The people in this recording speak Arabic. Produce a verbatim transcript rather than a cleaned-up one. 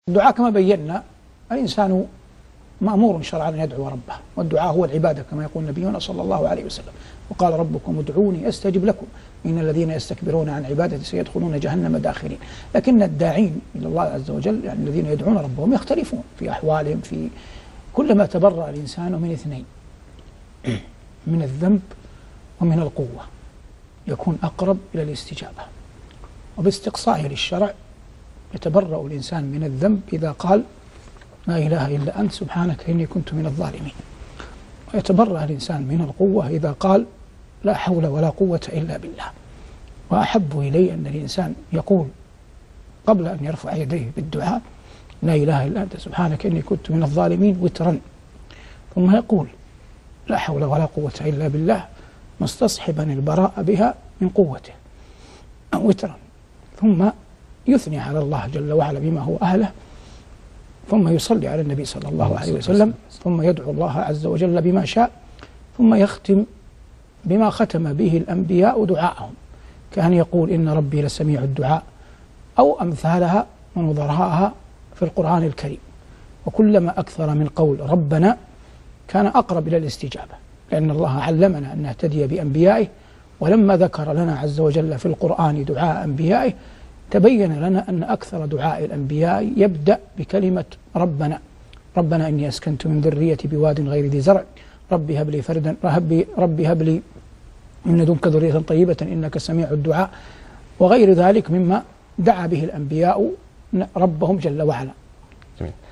الدعاء كما بينا الإنسان مأمور شرعا أن يدعو ربه، والدعاء هو العبادة كما يقول نبينا صلى الله عليه وسلم، وقال ربكم ادعوني أستجب لكم إن الذين يستكبرون عن عبادتي سيدخلون جهنم داخرين. لكن الداعين إلى الله عز وجل يعني الذين يدعون ربهم يختلفون في أحوالهم، في كلما تبرأ الإنسان من اثنين، من الذنب ومن القوة، يكون أقرب إلى الاستجابة. وباستقصائه للشرع يتبرأ الإنسان من الذنب إذا قال لا إله إلا أنت سبحانك إني كنت من الظالمين، ويتبرأ الإنسان من القوة إذا قال لا حول ولا قوة إلا بالله. وأحب إلي أن الإنسان يقول قبل أن يرفع يديه بالدعاء لا إله إلا أنت سبحانك إني كنت من الظالمين وترا، ثم يقول لا حول ولا قوة إلا بالله مستصحبا البراء بها من قوته وترا، ثم يثني على الله جل وعلا بما هو أهله، ثم يصلي على النبي صلى الله عليه وسلم، ثم يدعو الله عز وجل بما شاء، ثم يختم بما ختم به الأنبياء دعاءهم، كأن يقول إن ربي لسميع الدعاء أو أمثالها ونظرها في القرآن الكريم. وكلما أكثر من قول ربنا كان أقرب إلى الاستجابة، لأن الله علمنا أن نهتدي بأنبيائه، ولما ذكر لنا عز وجل في القرآن دعاء أنبيائه تبين لنا أن أكثر دعاء الأنبياء يبدأ بكلمة ربنا. ربنا إني أسكنت من ذريتي بواد غير ذي زرع ربي هب لي فردا ربي, ربي هب لي من لدنك ذرية طيبة إنك سميع الدعاء، وغير ذلك مما دعا به الأنبياء ربهم جل وعلا.